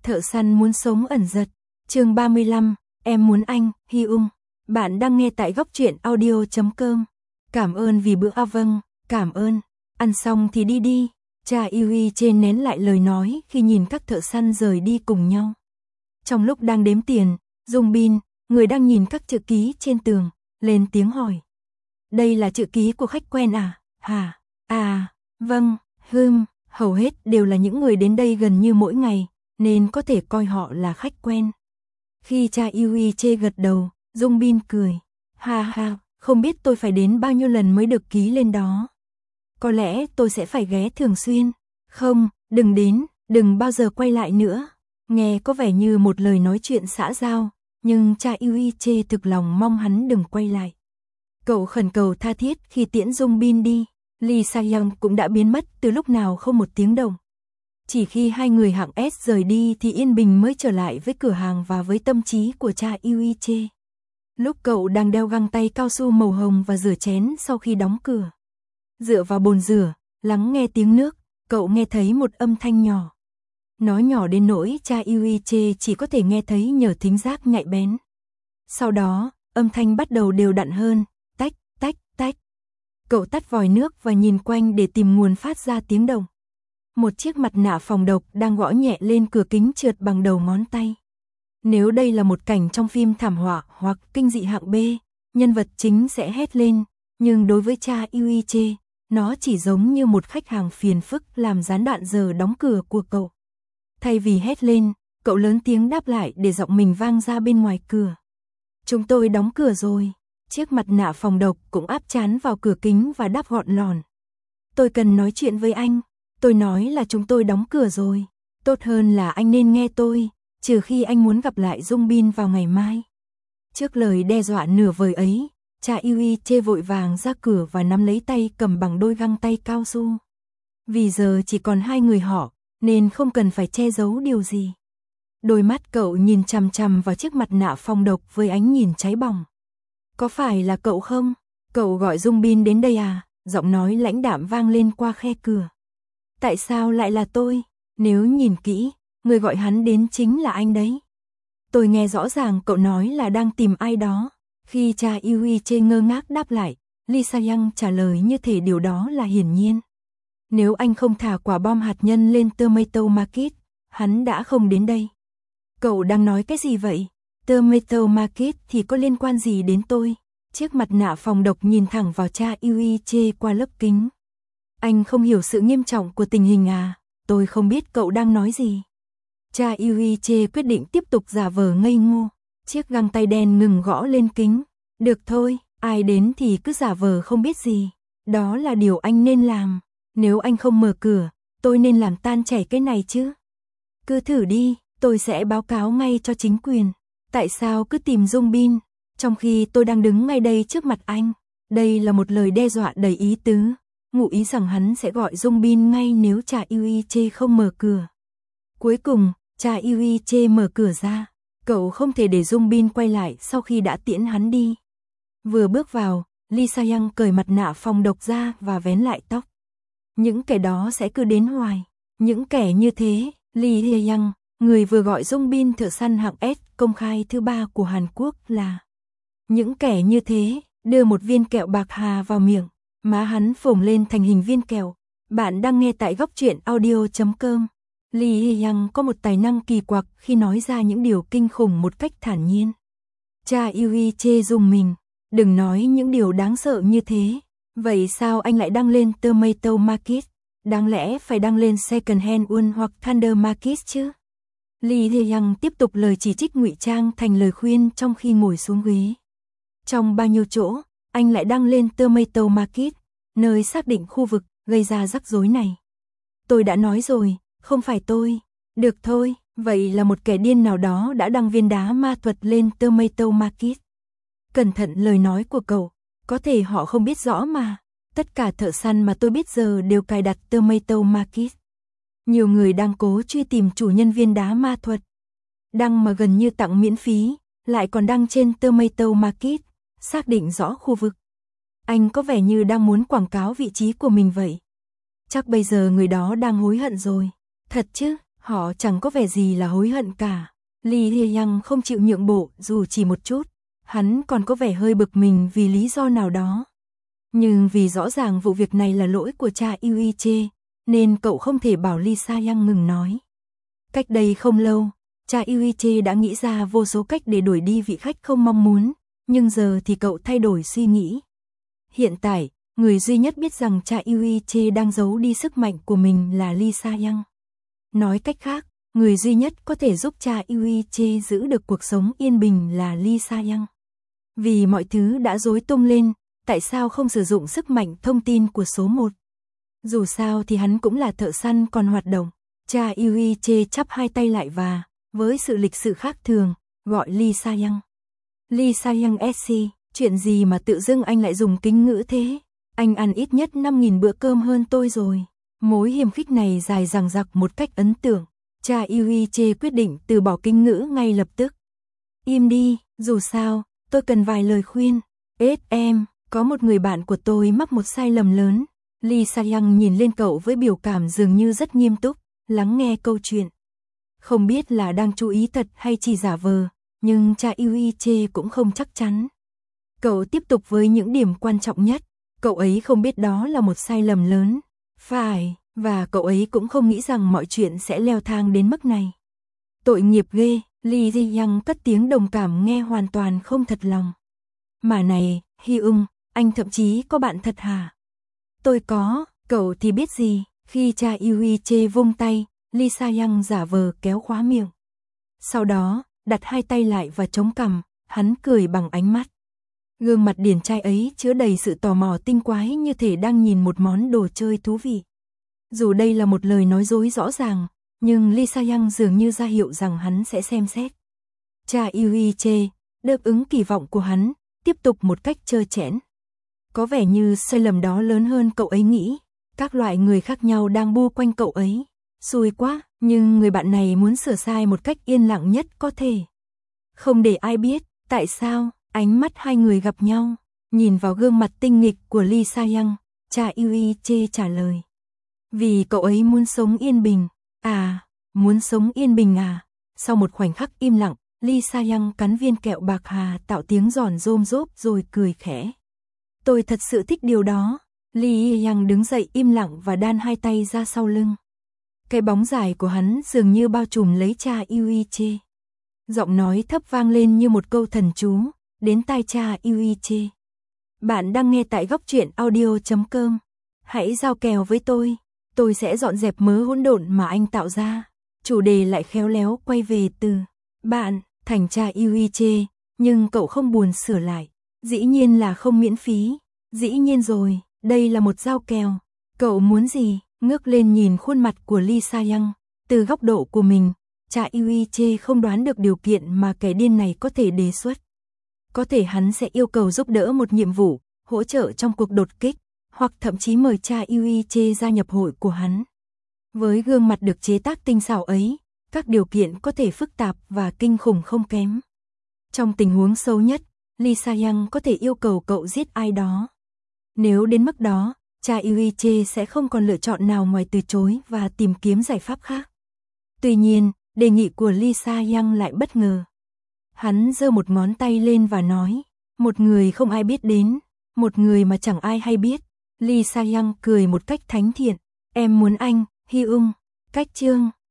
Thợ săn muốn sống ẩn giật. Chương 35, em muốn anh, Hyung. Bạn đang nghe tại góc truyện audio.com. Cảm ơn vì bữa vâng, cảm ơn. Ăn xong thì đi đi. Cha Yui trên nén lại lời nói khi nhìn các thợ săn rời đi cùng nhau. Trong lúc đang đếm tiền, Dung Bin, người đang nhìn các chữ ký trên tường, lên tiếng hỏi. Đây là chữ ký của khách quen à? Hả? À, vâng, hầu hết đều là những người đến đây gần như mỗi ngày, nên có thể coi họ là khách quen. Khi cha Yui gật đầu, Dung Bin cười. Ha ha, không biết tôi phải đến bao nhiêu lần mới được ký lên đó. Có lẽ tôi sẽ phải ghé thường xuyên. Không, đừng đến, đừng bao giờ quay lại nữa. Nghe có vẻ như một lời nói chuyện xã giao, nhưng cha Yui thực lòng mong hắn đừng quay lại. Cậu khẩn cầu tha thiết khi tiễn Dung Bin đi. Lee Sa-young cũng đã biến mất từ lúc nào không một tiếng động. Chỉ khi hai người hạng S rời đi thì yên bình mới trở lại với cửa hàng và với tâm trí của cha Yui. Lúc cậu đang đeo găng tay cao su màu hồng và rửa chén sau khi đóng cửa. Dựa vào bồn rửa, lắng nghe tiếng nước, cậu nghe thấy một âm thanh nhỏ. Nó nhỏ đến nỗi cha Yui chỉ có thể nghe thấy nhờ thính giác nhạy bén. Sau đó, âm thanh bắt đầu đều đặn hơn, tách, tách, tách. Cậu tắt vòi nước và nhìn quanh để tìm nguồn phát ra tiếng động. Một chiếc mặt nạ phòng độc đang gõ nhẹ lên cửa kính trượt bằng đầu ngón tay. Nếu đây là một cảnh trong phim thảm họa hoặc kinh dị hạng B, nhân vật chính sẽ hét lên, nhưng đối với cha Yui, nó chỉ giống như một khách hàng phiền phức làm gián đoạn giờ đóng cửa của cậu. Thay vì hét lên, cậu lớn tiếng đáp lại để giọng mình vang ra bên ngoài cửa. Chúng tôi đóng cửa rồi. Chiếc mặt nạ phòng độc cũng áp trán vào cửa kính và đáp gọn lòn. Tôi cần nói chuyện với anh. Tôi nói là chúng tôi đóng cửa rồi. Tốt hơn là anh nên nghe tôi, trừ khi anh muốn gặp lại Dung Bin vào ngày mai. Trước lời đe dọa nửa vời ấy, cha Yui vội vàng ra cửa và nắm lấy tay cầm bằng đôi găng tay cao su. Vì giờ chỉ còn hai người họ, nên không cần phải che giấu điều gì. Đôi mắt cậu nhìn chằm chằm vào chiếc mặt nạ phòng độc với ánh nhìn cháy bỏng. Có phải là cậu không? Cậu gọi Dung Bin đến đây à? Giọng nói lãnh đạm vang lên qua khe cửa. Tại sao lại là tôi? Nếu nhìn kỹ, người gọi hắn đến chính là anh đấy. Tôi nghe rõ ràng cậu nói là đang tìm ai đó. Khi cha Yui ngơ ngác đáp lại, Lee Sa-young trả lời như thể điều đó là hiển nhiên. Nếu anh không thả quả bom hạt nhân lên Tomato Market, hắn đã không đến đây. Cậu đang nói cái gì vậy? Tomato Market thì có liên quan gì đến tôi? Chiếc mặt nạ phòng độc nhìn thẳng vào cha Yui qua lớp kính. Anh không hiểu sự nghiêm trọng của tình hình à? Tôi không biết cậu đang nói gì. Cha Yui quyết định tiếp tục giả vờ ngây ngô. Chiếc găng tay đen ngừng gõ lên kính. Được thôi, ai đến thì cứ giả vờ không biết gì. Đó là điều anh nên làm. Nếu anh không mở cửa, tôi nên làm tan chảy cái này chứ. Cứ thử đi, tôi sẽ báo cáo ngay cho chính quyền. Tại sao cứ tìm Dung Bin, trong khi tôi đang đứng ngay đây trước mặt anh? Đây là một lời đe dọa đầy ý tứ, ngụ ý rằng hắn sẽ gọi Dung Bin ngay nếu cha Yui không mở cửa. Cuối cùng, cha Yui mở cửa ra. Cậu không thể để Dung Bin quay lại sau khi đã tiễn hắn đi. Vừa bước vào, Lee Sa-young cởi mặt nạ phòng độc ra và vén lại tóc. Những kẻ đó sẽ cứ đến hoài. Những kẻ như thế, Lee Sa-young, người vừa gọi Dung Bin thợ săn hạng S công khai thứ 3 của Hàn Quốc là. Những kẻ như thế, đưa một viên kẹo bạc hà vào miệng, má hắn phồng lên thành hình viên kẹo. Bạn đang nghe tại góc truyện audio.com. Lee Sa-young có một tài năng kỳ quặc khi nói ra những điều kinh khủng một cách thản nhiên. Cha Yui rùng mình. Đừng nói những điều đáng sợ như thế. Vậy sao anh lại đăng lên Tomato Market? Đáng lẽ phải đăng lên Second Hand One hoặc Thunder Market chứ? Lee Sa-young tiếp tục lời chỉ trích ngụy trang thành lời khuyên trong khi ngồi xuống ghế. Trong bao nhiêu chỗ, anh lại đăng lên Tomato Market, nơi xác định khu vực gây ra rắc rối này. Tôi đã nói rồi, không phải tôi. Được thôi, vậy là một kẻ điên nào đó đã đăng viên đá ma thuật lên Tomato Market. Cẩn thận lời nói của cậu, có thể họ không biết rõ mà. Tất cả thợ săn mà tôi biết giờ đều cài đặt Tomato Market. Nhiều người đang cố truy tìm chủ nhân viên đá ma thuật. Đăng mà gần như tặng miễn phí, lại còn đăng trên Tomato Market, xác định rõ khu vực. Anh có vẻ như đang muốn quảng cáo vị trí của mình vậy. Chắc bây giờ người đó đang hối hận rồi. Thật chứ, Họ chẳng có vẻ gì là hối hận cả. Lee Hye-young không chịu nhượng bộ dù chỉ một chút. Hắn còn có vẻ hơi bực mình vì lý do nào đó. Nhưng vì rõ ràng vụ việc này là lỗi của cha Yuiche, nên cậu không thể bảo Lee Sa-young ngừng nói. Cách đây không lâu, cha Yuiche đã nghĩ ra vô số cách để đuổi đi vị khách không mong muốn, nhưng giờ thì cậu thay đổi suy nghĩ. Hiện tại, người duy nhất biết rằng cha Yuiche đang giấu đi sức mạnh của mình là Lee Sa-young. Nói cách khác, người duy nhất có thể giúp cha Yuiche giữ được cuộc sống yên bình là Lee Sa-young. Vì mọi thứ đã rối tung lên, tại sao không sử dụng sức mạnh thông tin của số 1? Dù sao thì hắn cũng là thợ săn còn hoạt động. Cha Yuiche chắp hai tay lại và, với sự lịch sự khác thường, gọi Lee Sa-young. Lee Sa-young SC, chuyện gì mà tự dưng anh lại dùng kính ngữ thế? Anh ăn ít nhất 5.000 bữa cơm hơn tôi rồi. Mối hiềm khích này dài dằng dặc một cách ấn tượng. Cha Yuiche quyết định từ bỏ kính ngữ ngay lập tức. Im đi, dù sao, tôi cần vài lời khuyên. Em, có một người bạn của tôi mắc một sai lầm lớn. Lee Sa-young nhìn lên cậu với biểu cảm dường như rất nghiêm túc, lắng nghe câu chuyện. Không biết là đang chú ý thật hay chỉ giả vờ, nhưng cha Yuiche cũng không chắc chắn. Cậu tiếp tục với những điểm quan trọng nhất. Cậu ấy không biết đó là một sai lầm lớn. Phải, và cậu ấy cũng không nghĩ rằng mọi chuyện sẽ leo thang đến mức này. Tội nghiệp ghê, Lee Hye-young cất tiếng đồng cảm nghe hoàn toàn không thật lòng. Mà này, Hyung, anh thậm chí có bạn thật hả? Tôi có, cậu thì biết gì? Khi cha Yuiche vung tay, Lee Sa-young giả vờ kéo khóa miệng. Sau đó, đặt hai tay lại và chống cằm, hắn cười bằng ánh mắt. Gương mặt điển trai ấy chứa đầy sự tò mò tinh quái như thể đang nhìn một món đồ chơi thú vị. Dù đây là một lời nói dối rõ ràng, nhưng Lee Sa-young dường như ra hiệu rằng hắn sẽ xem xét. Cha Yuiche đáp ứng kỳ vọng của hắn, tiếp tục một cách trơ trẽn. Có vẻ như sai lầm đó lớn hơn cậu ấy nghĩ. Các loại người khác nhau đang bu quanh cậu ấy. Xui quá, nhưng người bạn này muốn sửa sai một cách yên lặng nhất có thể. Không để ai biết, tại sao, ánh mắt hai người gặp nhau. Nhìn vào gương mặt tinh nghịch của Lee Sa-young, cha Yuiche trả lời. Vì cậu ấy muốn sống yên bình. À, muốn sống yên bình à? Sau một khoảnh khắc im lặng, Lee Sa-young cắn viên kẹo bạc hà tạo tiếng giòn rôm rốp rồi cười khẽ. Tôi thật sự thích điều đó. Lee Hye-young đứng dậy im lặng và đan hai tay ra sau lưng. Cái bóng dài của hắn dường như bao trùm lấy cha Yuiche. Giọng nói thấp vang lên như một câu thần chú, đến tai cha Yuiche. Bạn đang nghe tại góc truyện audio.com. Hãy giao kèo với tôi sẽ dọn dẹp mớ hỗn độn mà anh tạo ra. Chủ đề lại khéo léo quay về từ bạn thành cha Yuiche, nhưng cậu không buồn sửa lại. Dĩ nhiên là không miễn phí. Dĩ nhiên rồi, đây là một giao kèo. Cậu muốn gì? Ngước lên nhìn khuôn mặt của Lee Sa-young. Từ góc độ của mình, cha Yuiche không đoán được điều kiện mà kẻ điên này có thể đề xuất. Có thể hắn sẽ yêu cầu giúp đỡ một nhiệm vụ, hỗ trợ trong cuộc đột kích, hoặc thậm chí mời cha Yuiche gia nhập hội của hắn. Với gương mặt được chế tác tinh xảo ấy, các điều kiện có thể phức tạp và kinh khủng không kém. Trong tình huống xấu nhất, Lee Sa-young có thể yêu cầu cậu giết ai đó. Nếu đến mức đó, cha Yuiche sẽ không còn lựa chọn nào ngoài từ chối và tìm kiếm giải pháp khác. Tuy nhiên, đề nghị của Lee Sa-young lại bất ngờ. Hắn giơ một ngón tay lên và nói, một người không ai biết đến, một người mà chẳng ai hay biết. Lee Sa-young cười một cách thánh thiện, em muốn anh, Hyung. Cách chương